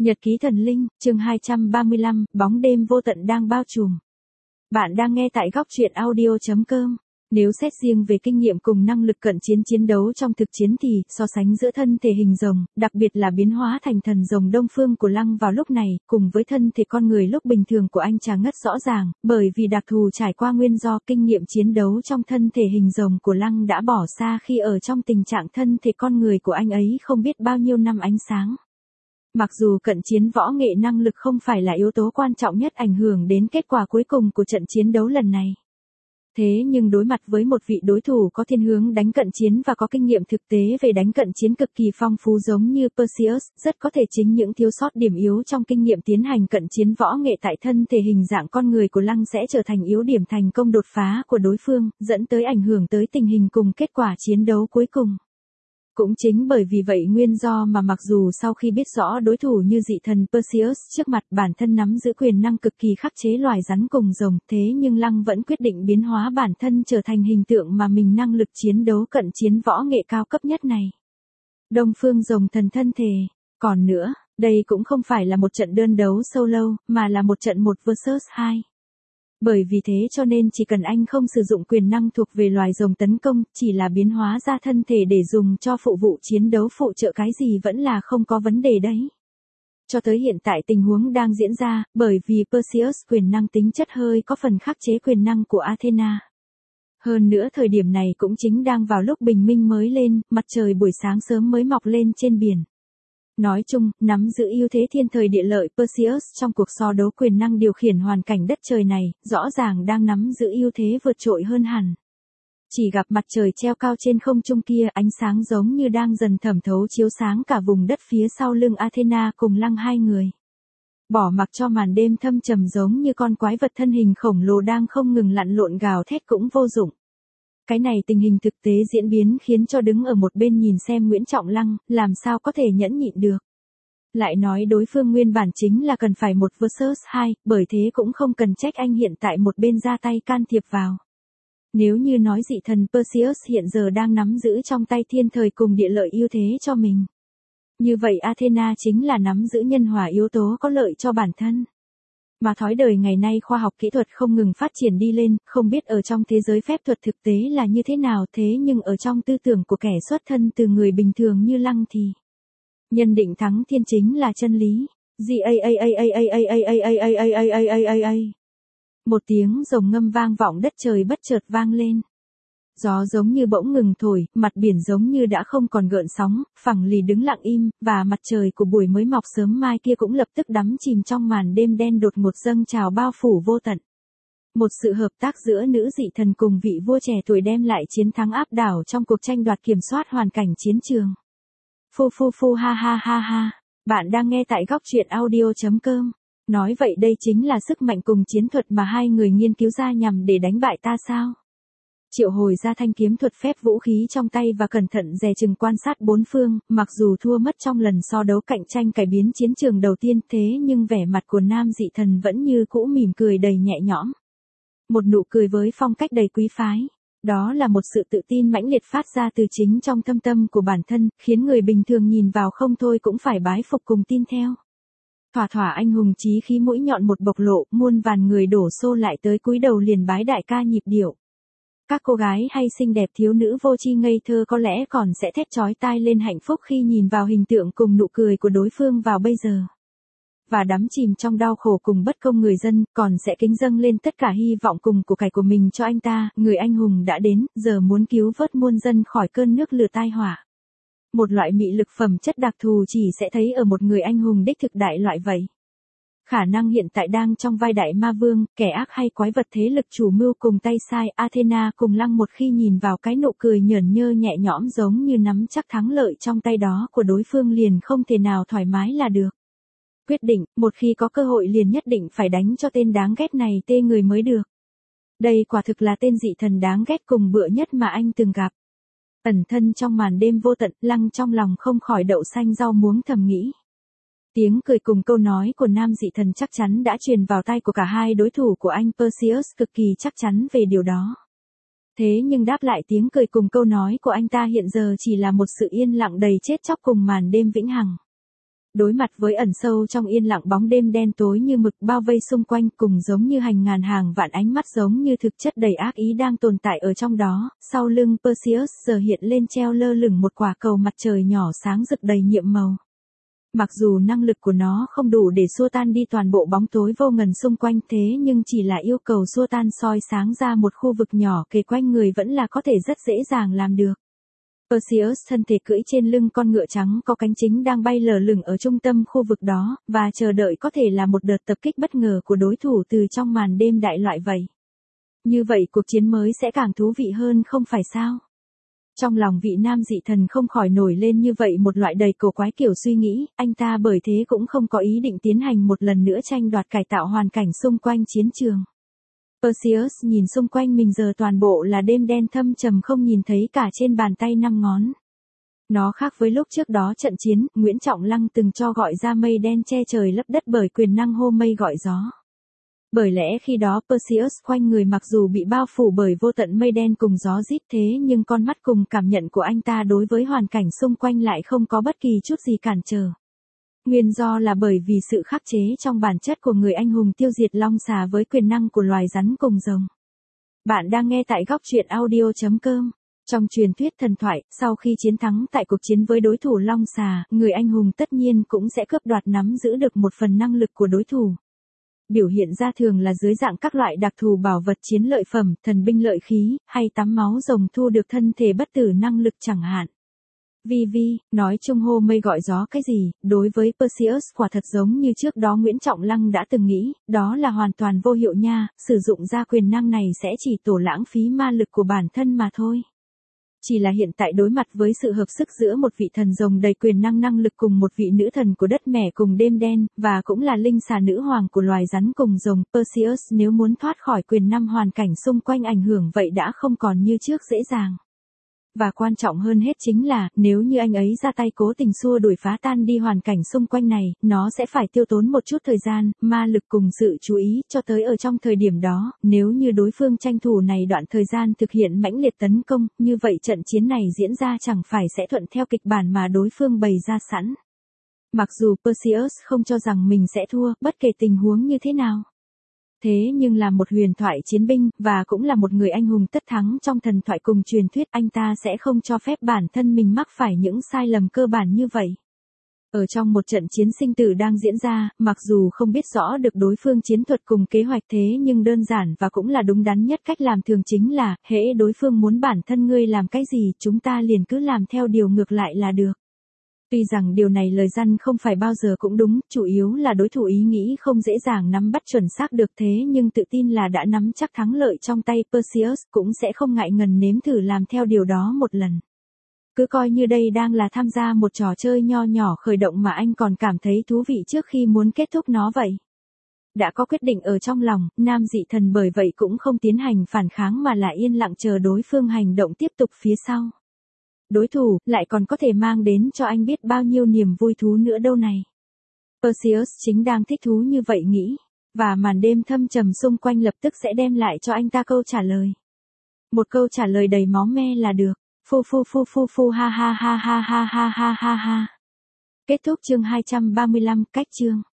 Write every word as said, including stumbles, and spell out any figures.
Nhật ký thần linh, chương hai trăm ba mươi lăm, bóng đêm vô tận đang bao trùm. Bạn đang nghe tại góc truyện audio chấm com. Nếu xét riêng về kinh nghiệm cùng năng lực cận chiến chiến đấu trong thực chiến thì, so sánh giữa thân thể hình rồng, đặc biệt là biến hóa thành thần rồng Đông Phương của Lăng vào lúc này, cùng với thân thể con người lúc bình thường của anh chàng ngất rõ ràng, bởi vì đặc thù trải qua nguyên do kinh nghiệm chiến đấu trong thân thể hình rồng của Lăng đã bỏ xa khi ở trong tình trạng thân thể con người của anh ấy không biết bao nhiêu năm ánh sáng. Mặc dù cận chiến võ nghệ năng lực không phải là yếu tố quan trọng nhất ảnh hưởng đến kết quả cuối cùng của trận chiến đấu lần này. Thế nhưng đối mặt với một vị đối thủ có thiên hướng đánh cận chiến và có kinh nghiệm thực tế về đánh cận chiến cực kỳ phong phú giống như Perseus, rất có thể chính những thiếu sót điểm yếu trong kinh nghiệm tiến hành cận chiến võ nghệ tại thân thể hình dạng con người của Lăng sẽ trở thành yếu điểm thành công đột phá của đối phương, dẫn tới ảnh hưởng tới tình hình cùng kết quả chiến đấu cuối cùng. Cũng chính bởi vì vậy nguyên do mà mặc dù sau khi biết rõ đối thủ như dị thần Perseus trước mặt bản thân nắm giữ quyền năng cực kỳ khắc chế loài rắn cùng rồng, thế nhưng Lăng vẫn quyết định biến hóa bản thân trở thành hình tượng mà mình năng lực chiến đấu cận chiến võ nghệ cao cấp nhất này. Đông Phương rồng thần thân thể. Còn nữa, đây cũng không phải là một trận đơn đấu solo, mà là một trận một versus hai. Bởi vì thế cho nên chỉ cần anh không sử dụng quyền năng thuộc về loài rồng tấn công, chỉ là biến hóa ra thân thể để dùng cho phụ vụ chiến đấu phụ trợ cái gì vẫn là không có vấn đề đấy. Cho tới hiện tại tình huống đang diễn ra, bởi vì Perseus quyền năng tính chất hơi có phần khắc chế quyền năng của Athena. Hơn nữa thời điểm này cũng chính đang vào lúc bình minh mới lên, mặt trời buổi sáng sớm mới mọc lên trên biển. Nói chung, nắm giữ ưu thế thiên thời địa lợi Perseus trong cuộc so đấu quyền năng điều khiển hoàn cảnh đất trời này, rõ ràng đang nắm giữ ưu thế vượt trội hơn hẳn. Chỉ gặp mặt trời treo cao trên không trung kia ánh sáng giống như đang dần thẩm thấu chiếu sáng cả vùng đất phía sau lưng Athena cùng Lăng hai người. Bỏ mặc cho màn đêm thâm trầm giống như con quái vật thân hình khổng lồ đang không ngừng lặn lộn gào thét cũng vô dụng. Cái này tình hình thực tế diễn biến khiến cho đứng ở một bên nhìn xem Nguyễn Trọng Lăng, làm sao có thể nhẫn nhịn được. Lại nói đối phương nguyên bản chính là cần phải một versus hai, bởi thế cũng không cần trách anh hiện tại một bên ra tay can thiệp vào. Nếu như nói dị thần Perseus hiện giờ đang nắm giữ trong tay thiên thời cùng địa lợi ưu thế cho mình. Như vậy Athena chính là nắm giữ nhân hòa yếu tố có lợi cho bản thân. Mà thói đời ngày nay khoa học kỹ thuật không ngừng phát triển đi lên, không biết ở trong thế giới phép thuật thực tế là như thế nào thế nhưng ở trong tư tưởng của kẻ xuất thân từ người bình thường như Lăng thì nhân định thắng thiên chính là chân lý. Một tiếng rồng ngâm vang vọng đất trời bất chợt vang lên. Gió giống như bỗng ngừng thổi, mặt biển giống như đã không còn gợn sóng, phẳng lì đứng lặng im, và mặt trời của buổi mới mọc sớm mai kia cũng lập tức đắm chìm trong màn đêm đen đột ngột dâng trào bao phủ vô tận. Một sự hợp tác giữa nữ dị thần cùng vị vua trẻ tuổi đem lại chiến thắng áp đảo trong cuộc tranh đoạt kiểm soát hoàn cảnh chiến trường. Phu phu phu ha ha ha ha, bạn đang nghe tại góc truyện audio chấm com. Nói vậy đây chính là sức mạnh cùng chiến thuật mà hai người nghiên cứu ra nhằm để đánh bại ta sao? Triệu hồi ra thanh kiếm thuật phép vũ khí trong tay và cẩn thận dè chừng quan sát bốn phương, mặc dù thua mất trong lần so đấu cạnh tranh cải biến chiến trường đầu tiên thế nhưng vẻ mặt của nam dị thần vẫn như cũ mỉm cười đầy nhẹ nhõm. Một nụ cười với phong cách đầy quý phái. Đó là một sự tự tin mãnh liệt phát ra từ chính trong thâm tâm của bản thân, khiến người bình thường nhìn vào không thôi cũng phải bái phục cùng tin theo. Thỏa thỏa anh hùng chí khí mũi nhọn một bộc lộ, muôn vàn người đổ xô lại tới cúi đầu liền bái đại ca nhịp điệu. Các cô gái hay xinh đẹp thiếu nữ vô tri ngây thơ có lẽ còn sẽ thét chói tai lên hạnh phúc khi nhìn vào hình tượng cùng nụ cười của đối phương vào bây giờ. Và đắm chìm trong đau khổ cùng bất công người dân, còn sẽ kính dâng lên tất cả hy vọng cùng của cải của mình cho anh ta, người anh hùng đã đến, giờ muốn cứu vớt muôn dân khỏi cơn nước lửa tai họa. Một loại mị lực phẩm chất đặc thù chỉ sẽ thấy ở một người anh hùng đích thực đại loại vậy. Khả năng hiện tại đang trong vai đại ma vương, kẻ ác hay quái vật thế lực chủ mưu cùng tay sai Athena cùng Lăng một khi nhìn vào cái nụ cười nhởn nhơ nhẹ nhõm giống như nắm chắc thắng lợi trong tay đó của đối phương liền không thể nào thoải mái là được. Quyết định, một khi có cơ hội liền nhất định phải đánh cho tên đáng ghét này tê người mới được. Đây quả thực là tên dị thần đáng ghét cùng bựa nhất mà anh từng gặp. Ẩn thân trong màn đêm vô tận, Lăng trong lòng không khỏi đậu xanh rau muống thầm nghĩ. Tiếng cười cùng câu nói của nam dị thần chắc chắn đã truyền vào tai của cả hai đối thủ của anh Perseus cực kỳ chắc chắn về điều đó. Thế nhưng đáp lại tiếng cười cùng câu nói của anh ta hiện giờ chỉ là một sự yên lặng đầy chết chóc cùng màn đêm vĩnh hằng. Đối mặt với ẩn sâu trong yên lặng bóng đêm đen tối như mực bao vây xung quanh cùng giống như hàng ngàn hàng vạn ánh mắt giống như thực chất đầy ác ý đang tồn tại ở trong đó, sau lưng Perseus giờ hiện lên treo lơ lửng một quả cầu mặt trời nhỏ sáng rực đầy nhiệm màu. Mặc dù năng lực của nó không đủ để xua tan đi toàn bộ bóng tối vô ngần xung quanh thế nhưng chỉ là yêu cầu xua tan soi sáng ra một khu vực nhỏ kề quanh người vẫn là có thể rất dễ dàng làm được. Perseus thân thể cưỡi trên lưng con ngựa trắng có cánh chính đang bay lờ lửng ở trung tâm khu vực đó, và chờ đợi có thể là một đợt tập kích bất ngờ của đối thủ từ trong màn đêm đại loại vậy. Như vậy cuộc chiến mới sẽ càng thú vị hơn không phải sao? Trong lòng vị nam dị thần không khỏi nổi lên như vậy một loại đầy cổ quái kiểu suy nghĩ, anh ta bởi thế cũng không có ý định tiến hành một lần nữa tranh đoạt cải tạo hoàn cảnh xung quanh chiến trường. Perseus nhìn xung quanh mình giờ toàn bộ là đêm đen thâm trầm không nhìn thấy cả trên bàn tay năm ngón. Nó khác với lúc trước đó trận chiến, Nguyễn Trọng Lăng từng cho gọi ra mây đen che trời lấp đất bởi quyền năng hô mây gọi gió. Bởi lẽ khi đó Perseus quanh người mặc dù bị bao phủ bởi vô tận mây đen cùng gió rít thế nhưng con mắt cùng cảm nhận của anh ta đối với hoàn cảnh xung quanh lại không có bất kỳ chút gì cản trở. Nguyên do là bởi vì sự khắc chế trong bản chất của người anh hùng tiêu diệt long xà với quyền năng của loài rắn cùng rồng. Bạn đang nghe tại góc truyện audio chấm com. Trong truyền thuyết thần thoại, sau khi chiến thắng tại cuộc chiến với đối thủ long xà, người anh hùng tất nhiên cũng sẽ cướp đoạt nắm giữ được một phần năng lực của đối thủ. Biểu hiện ra thường là dưới dạng các loại đặc thù bảo vật chiến lợi phẩm, thần binh lợi khí, hay tắm máu rồng thu được thân thể bất tử năng lực chẳng hạn. Vi Vi, nói chung hô mây gọi gió cái gì, đối với Perseus quả thật giống như trước đó Nguyễn Trọng Lăng đã từng nghĩ, đó là hoàn toàn vô hiệu nha, sử dụng ra quyền năng này sẽ chỉ tổ lãng phí ma lực của bản thân mà thôi. Chỉ là hiện tại đối mặt với sự hợp sức giữa một vị thần rồng đầy quyền năng năng lực cùng một vị nữ thần của đất mẻ cùng đêm đen, và cũng là linh xà nữ hoàng của loài rắn cùng rồng, Perseus nếu muốn thoát khỏi quyền năng hoàn cảnh xung quanh ảnh hưởng vậy đã không còn như trước dễ dàng. Và quan trọng hơn hết chính là, nếu như anh ấy ra tay cố tình xua đuổi phá tan đi hoàn cảnh xung quanh này, nó sẽ phải tiêu tốn một chút thời gian, ma lực cùng sự chú ý, cho tới ở trong thời điểm đó, nếu như đối phương tranh thủ này đoạn thời gian thực hiện mãnh liệt tấn công, như vậy trận chiến này diễn ra chẳng phải sẽ thuận theo kịch bản mà đối phương bày ra sẵn. Mặc dù Perseus không cho rằng mình sẽ thua, bất kể tình huống như thế nào. Thế nhưng là một huyền thoại chiến binh, và cũng là một người anh hùng tất thắng trong thần thoại cùng truyền thuyết, anh ta sẽ không cho phép bản thân mình mắc phải những sai lầm cơ bản như vậy. Ở trong một trận chiến sinh tử đang diễn ra, mặc dù không biết rõ được đối phương chiến thuật cùng kế hoạch thế nhưng đơn giản và cũng là đúng đắn nhất cách làm thường chính là, hễ đối phương muốn bản thân ngươi làm cái gì, chúng ta liền cứ làm theo điều ngược lại là được. Tuy rằng điều này lời răn không phải bao giờ cũng đúng, chủ yếu là đối thủ ý nghĩ không dễ dàng nắm bắt chuẩn xác được thế nhưng tự tin là đã nắm chắc thắng lợi trong tay Perseus cũng sẽ không ngại ngần nếm thử làm theo điều đó một lần. Cứ coi như đây đang là tham gia một trò chơi nho nhỏ khởi động mà anh còn cảm thấy thú vị trước khi muốn kết thúc nó vậy. Đã có quyết định ở trong lòng, nam dị thần bởi vậy cũng không tiến hành phản kháng mà lại yên lặng chờ đối phương hành động tiếp tục phía sau. Đối thủ lại còn có thể mang đến cho anh biết bao nhiêu niềm vui thú nữa đâu này. Perseus chính đang thích thú như vậy nghĩ, và màn đêm thâm trầm xung quanh lập tức sẽ đem lại cho anh ta câu trả lời. Một câu trả lời đầy máu me là được. Phu phu phu phu phu ha ha ha ha ha ha ha ha ha. Kết thúc chương hai trăm ba mươi lăm, cách chương.